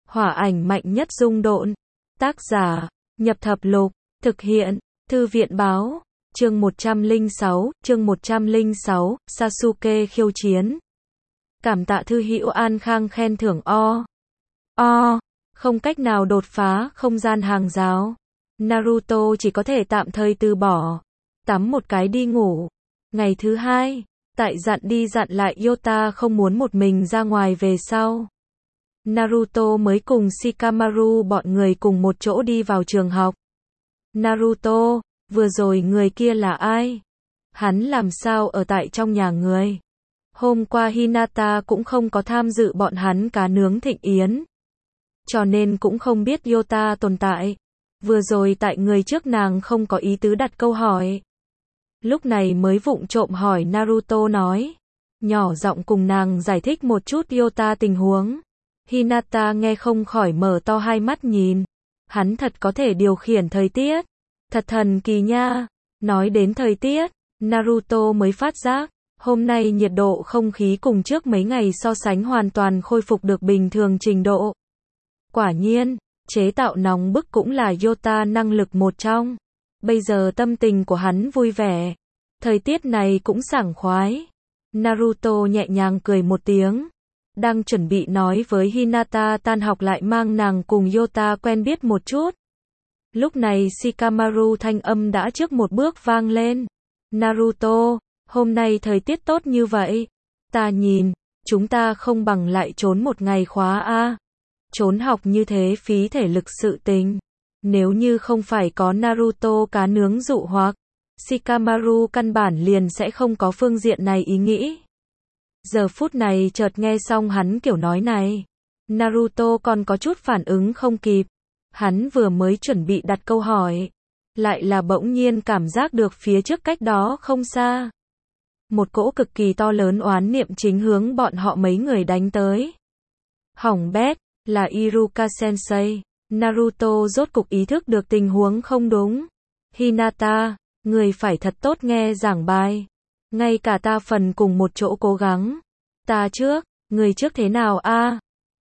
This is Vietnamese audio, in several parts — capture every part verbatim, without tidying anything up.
Hỏa ảnh mạnh nhất dung độn. Tác giả, Nhập Thập Lục, thực hiện, Thư viện báo, chương một trăm lẻ sáu, chương một trăm lẻ sáu, Sasuke khiêu chiến. Cảm tạ thư hữu An Khang khen thưởng o. O, không cách nào đột phá không gian hàng rào. Naruto chỉ có thể tạm thời từ bỏ. Tắm một cái đi ngủ. Ngày thứ hai, tại dặn đi dặn lại Yota không muốn một mình ra ngoài về sau. Naruto mới cùng Shikamaru bọn người cùng một chỗ đi vào trường học. Naruto, vừa rồi người kia là ai? Hắn làm sao ở tại trong nhà người? Hôm qua Hinata cũng không có tham dự bọn hắn cá nướng thịnh yến. Cho nên cũng không biết Yota tồn tại. Vừa rồi tại người trước nàng không có ý tứ đặt câu hỏi. Lúc này mới vụng trộm hỏi Naruto nói. Nhỏ giọng cùng nàng giải thích một chút Yota tình huống. Hinata nghe không khỏi mở to hai mắt nhìn. Hắn thật có thể điều khiển thời tiết. Thật thần kỳ nha. Nói đến thời tiết, Naruto mới phát giác. Hôm nay nhiệt độ không khí cùng trước mấy ngày so sánh hoàn toàn khôi phục được bình thường trình độ. Quả nhiên, chế tạo nóng bức cũng là Yota năng lực một trong. Bây giờ tâm tình của hắn vui vẻ. Thời tiết này cũng sảng khoái. Naruto nhẹ nhàng cười một tiếng. Đang chuẩn bị nói với Hinata tan học lại mang nàng cùng Yota quen biết một chút. Lúc này Shikamaru thanh âm đã trước một bước vang lên. Naruto, hôm nay thời tiết tốt như vậy. Ta nhìn, chúng ta không bằng lại trốn một ngày khóa a. Trốn học như thế phí thể lực sự tình. Nếu như không phải có Naruto cá nướng dụ hoặc, Shikamaru căn bản liền sẽ không có phương diện này ý nghĩ. Giờ phút này chợt nghe xong hắn kiểu nói này. Naruto còn có chút phản ứng không kịp. Hắn vừa mới chuẩn bị đặt câu hỏi. Lại là bỗng nhiên cảm giác được phía trước cách đó không xa. Một cỗ cực kỳ to lớn oán niệm chính hướng bọn họ mấy người đánh tới. Hỏng bét, là Iruka Sensei. Naruto rốt cục ý thức được tình huống không đúng. Hinata, người phải thật tốt nghe giảng bài. Ngay cả ta phần cùng một chỗ cố gắng. Ta trước, người trước thế nào a?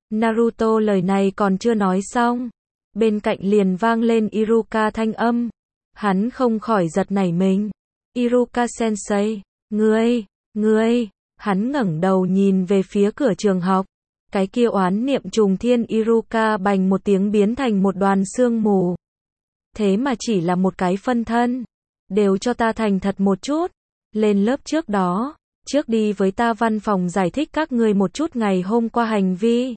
Naruto lời này còn chưa nói xong. Bên cạnh liền vang lên Iruka thanh âm. Hắn không khỏi giật nảy mình. Iruka Sensei, ngươi, ngươi, hắn ngẩng đầu nhìn về phía cửa trường học. Cái kia oán niệm trùng thiên Iruka bành một tiếng biến thành một đoàn sương mù. Thế mà chỉ là một cái phân thân. Đều cho ta thành thật một chút. Lên lớp trước đó, trước đi với ta văn phòng giải thích các ngươi một chút ngày hôm qua hành vi.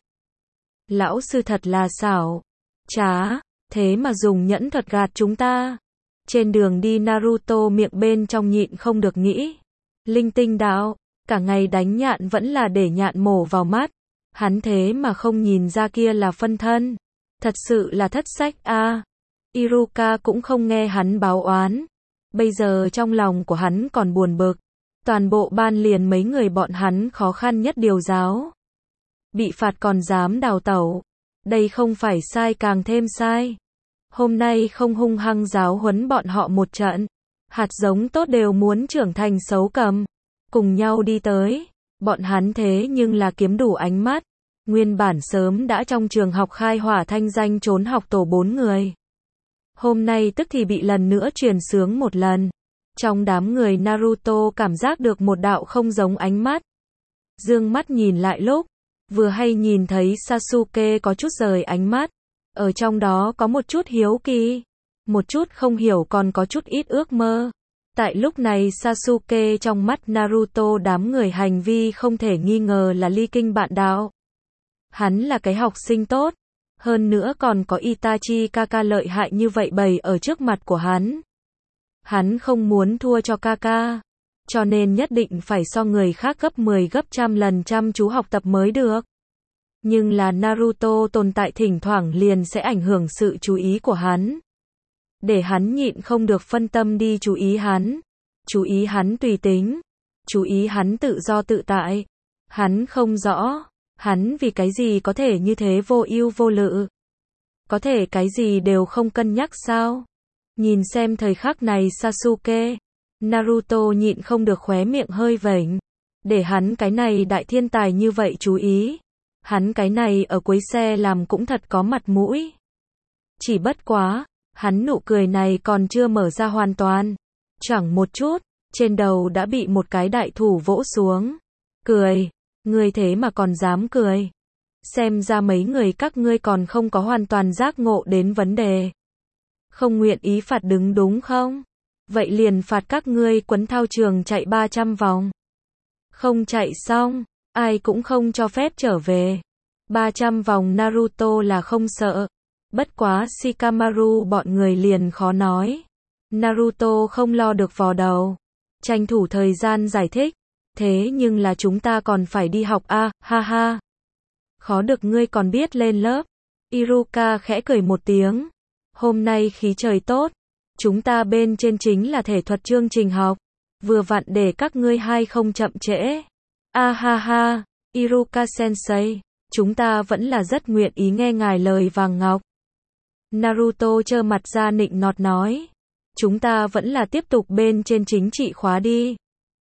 Lão sư thật là xảo. Trá, thế mà dùng nhẫn thuật gạt chúng ta. Trên đường đi Naruto miệng bên trong nhịn không được nghĩ. Linh tinh đạo, cả ngày đánh nhạn vẫn là để nhạn mổ vào mắt. Hắn thế mà không nhìn ra kia là phân thân. Thật sự là thất sách a. À. Iruka cũng không nghe hắn báo oán. Bây giờ trong lòng của hắn còn buồn bực. Toàn bộ ban liền mấy người bọn hắn khó khăn nhất điều giáo. Bị phạt còn dám đào tẩu. Đây không phải sai càng thêm sai. Hôm nay không hung hăng giáo huấn bọn họ một trận. Hạt giống tốt đều muốn trưởng thành xấu cầm. Cùng nhau đi tới. Bọn hắn thế nhưng là kiếm đủ ánh mắt. Nguyên bản sớm đã trong trường học khai hỏa thanh danh trốn học tổ bốn người. Hôm nay tức thì bị lần nữa truyền sướng một lần. Trong đám người Naruto cảm giác được một đạo không giống ánh mắt. Dương mắt nhìn lại lúc. Vừa hay nhìn thấy Sasuke có chút rời ánh mắt. Ở trong đó có một chút hiếu kỳ. Một chút không hiểu còn có chút ít ước mơ. Tại lúc này Sasuke trong mắt Naruto đám người hành vi không thể nghi ngờ là ly kinh bạn đạo. Hắn là cái học sinh tốt. Hơn nữa còn có Itachi Kaka lợi hại như vậy bày ở trước mặt của hắn. Hắn không muốn thua cho Kaka. Cho nên nhất định phải so người khác gấp mười gấp trăm lần chăm chú học tập mới được. Nhưng là Naruto tồn tại thỉnh thoảng liền sẽ ảnh hưởng sự chú ý của hắn. Để hắn nhịn không được phân tâm đi chú ý hắn. Chú ý hắn tùy tính. Chú ý hắn tự do tự tại. Hắn không rõ. Hắn vì cái gì có thể như thế vô ưu vô lự. Có thể cái gì đều không cân nhắc sao. Nhìn xem thời khắc này Sasuke. Naruto nhịn không được khóe miệng hơi vểnh. Để hắn cái này đại thiên tài như vậy chú ý. Hắn cái này ở cuối xe làm cũng thật có mặt mũi. Chỉ bất quá, hắn nụ cười này còn chưa mở ra hoàn toàn. Chẳng một chút, trên đầu đã bị một cái đại thủ vỗ xuống. Cười, ngươi thế mà còn dám cười. Xem ra mấy người các ngươi còn không có hoàn toàn giác ngộ đến vấn đề. Không nguyện ý phạt đứng đúng không? Vậy liền phạt các ngươi quấn thao trường chạy ba trăm vòng. Không chạy xong, ai cũng không cho phép trở về. ba trăm vòng Naruto là không sợ. Bất quá Shikamaru bọn người liền khó nói. Naruto không lo được vò đầu. Tranh thủ thời gian giải thích. Thế nhưng là chúng ta còn phải đi học a, à, ha ha. Khó được ngươi còn biết lên lớp. Iruka khẽ cười một tiếng. Hôm nay khí trời tốt. Chúng ta bên trên chính là thể thuật chương trình học. Vừa vặn để các ngươi hai không chậm trễ. A ha ha, Iruka sensei, chúng ta vẫn là rất nguyện ý nghe ngài lời vàng ngọc. Naruto trơ mặt ra nịnh nọt nói. Chúng ta vẫn là tiếp tục bên trên chính trị khóa đi.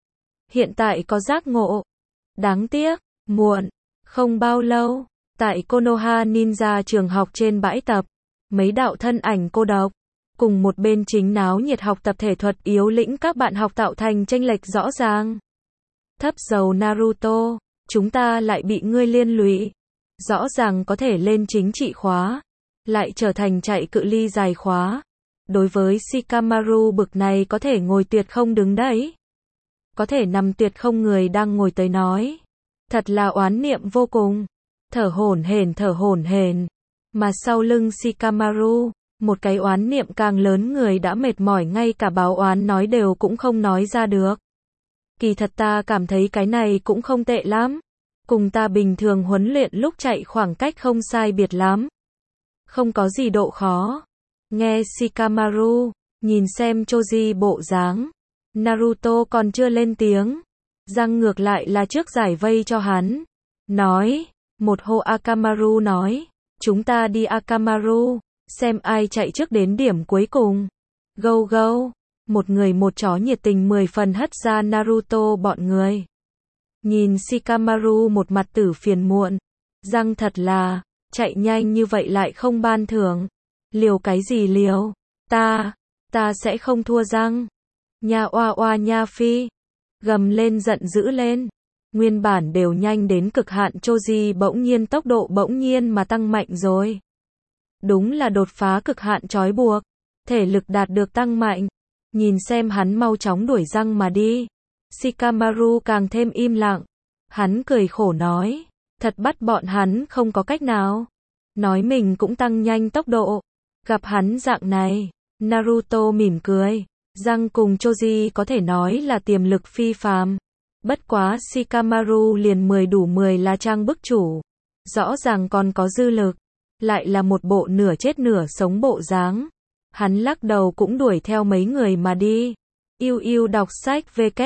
Hiện tại có giác ngộ. Đáng tiếc, muộn. Không bao lâu, tại Konoha Ninja trường học trên bãi tập, mấy đạo thân ảnh cô độc, cùng một bên chính náo nhiệt học tập thể thuật yếu lĩnh các bạn học tạo thành chênh lệch rõ ràng. Thấp dầu Naruto, chúng ta lại bị ngươi liên lụy. Rõ ràng có thể lên chính trị khóa, lại trở thành chạy cự ly dài khóa. Đối với Shikamaru bực này có thể ngồi tuyệt không đứng đấy. Có thể nằm tuyệt không người đang ngồi tới nói. Thật là oán niệm vô cùng. Thở hổn hển thở hổn hển. Mà sau lưng Shikamaru, một cái oán niệm càng lớn người đã mệt mỏi ngay cả báo oán nói đều cũng không nói ra được. Kỳ thật ta cảm thấy cái này cũng không tệ lắm. Cùng ta bình thường huấn luyện lúc chạy khoảng cách không sai biệt lắm. Không có gì độ khó. Nghe Shikamaru, nhìn xem Choji bộ dáng. Naruto còn chưa lên tiếng. Răng ngược lại là trước giải vây cho hắn. Nói, một hô Akamaru nói. Chúng ta đi Akamaru, xem ai chạy trước đến điểm cuối cùng. Go go. Một người một chó nhiệt tình mười phần hất ra Naruto bọn người. Nhìn Shikamaru một mặt tử phiền muộn. Răng thật là, chạy nhanh như vậy lại không ban thưởng. Liều cái gì liều? Ta, ta sẽ không thua răng. Nha oa oa nha phi. Gầm lên giận dữ lên. Nguyên bản đều nhanh đến cực hạn Choji bỗng nhiên tốc độ bỗng nhiên mà tăng mạnh rồi. Đúng là đột phá cực hạn trói buộc. Thể lực đạt được tăng mạnh. Nhìn xem hắn mau chóng đuổi răng mà đi. Shikamaru càng thêm im lặng. Hắn cười khổ nói. Thật bắt bọn hắn không có cách nào. Nói mình cũng tăng nhanh tốc độ. Gặp hắn dạng này. Naruto mỉm cười. Răng cùng Choji có thể nói là tiềm lực phi phàm. Bất quá Shikamaru liền mười đủ mười là trang bức chủ. Rõ ràng còn có dư lực. Lại là một bộ nửa chết nửa sống bộ dáng. Hắn lắc đầu cũng đuổi theo mấy người mà đi. Yêu yêu đọc sách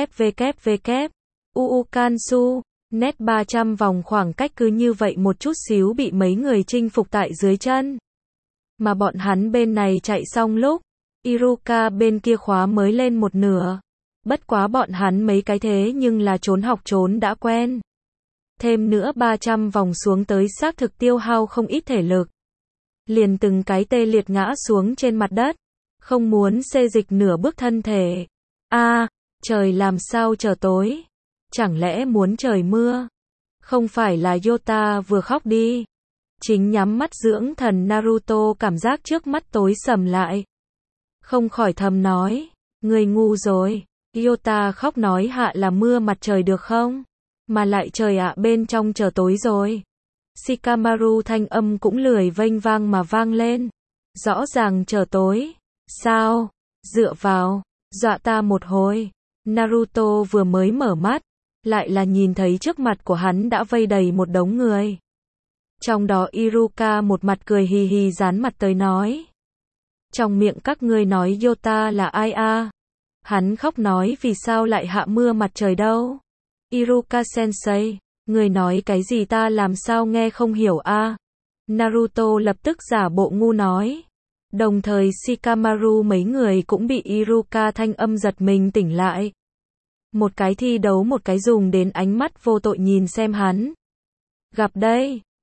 www. Uu Kansu. Net ba trăm vòng khoảng cách cứ như vậy một chút xíu bị mấy người chinh phục tại dưới chân. Mà bọn hắn bên này chạy xong lúc. Iruka bên kia khóa mới lên một nửa. Bất quá bọn hắn mấy cái thế nhưng là trốn học trốn đã quen. Thêm nữa ba trăm vòng xuống tới xác thực tiêu hao không ít thể lực. Liền từng cái tê liệt ngã xuống trên mặt đất. Không muốn xê dịch nửa bước thân thể. A, à, trời làm sao trở tối? Chẳng lẽ muốn trời mưa? Không phải là Yota vừa khóc đi. Chính nhắm mắt dưỡng thần Naruto cảm giác trước mắt tối sầm lại. Không khỏi thầm nói. Người ngu rồi. Yota khóc nói hạ là mưa mặt trời được không? Mà lại trời ạ bên trong chờ tối rồi. Shikamaru thanh âm cũng lười vênh vang mà vang lên. Rõ ràng chờ tối. Sao? Dựa vào. Dọa ta một hồi. Naruto vừa mới mở mắt. Lại là nhìn thấy trước mặt của hắn đã vây đầy một đống người. Trong đó Iruka một mặt cười hì hì dán mặt tới nói. Trong miệng các ngươi nói Yota là ai a? Hắn khóc nói vì sao lại hạ mưa mặt trời đâu? Iruka sensei, người nói cái gì ta làm sao nghe không hiểu a? Naruto lập tức giả bộ ngu nói. Đồng thời Shikamaru mấy người cũng bị Iruka thanh âm giật mình tỉnh lại. Một cái thi đấu một cái dùng đến ánh mắt vô tội nhìn xem hắn. Gặp đây.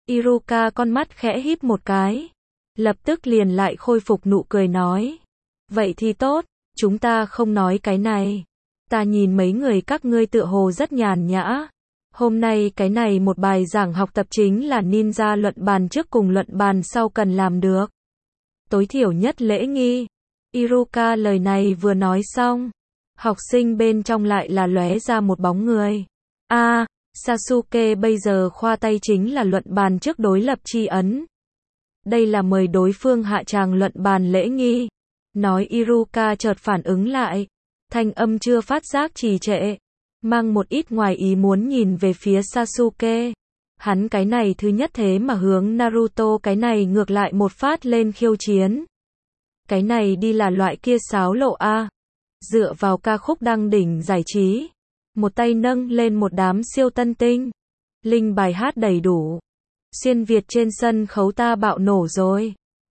Iruka con mắt khẽ híp một cái. Lập tức liền lại khôi phục nụ cười nói. Vậy thì tốt, chúng ta không nói cái này. Ta nhìn mấy người các ngươi tựa hồ rất nhàn nhã. Hôm nay cái này một bài giảng học tập chính là ninja luận bàn trước cùng luận bàn sau cần làm được. Tối thiểu nhất lễ nghi. Iruka lời này vừa nói xong. Học sinh bên trong lại là lóe ra một bóng người. A, à, Sasuke bây giờ khoa tay chính là luận bàn trước đối lập tri ấn. Đây là mời đối phương hạ tràng luận bàn lễ nghi. Nói Iruka chợt phản ứng lại. Thanh âm chưa phát giác trì trệ. Mang một ít ngoài ý muốn nhìn về phía Sasuke. Hắn cái này thứ nhất thế mà hướng Naruto cái này ngược lại một phát lên khiêu chiến. Cái này đi là loại kia sáo lộ A. Dựa vào ca khúc đăng đỉnh giải trí. Một tay nâng lên một đám siêu tân tinh. Linh bài hát đầy đủ. Xuyên Việt trên sân khấu ta bạo nổ rồi.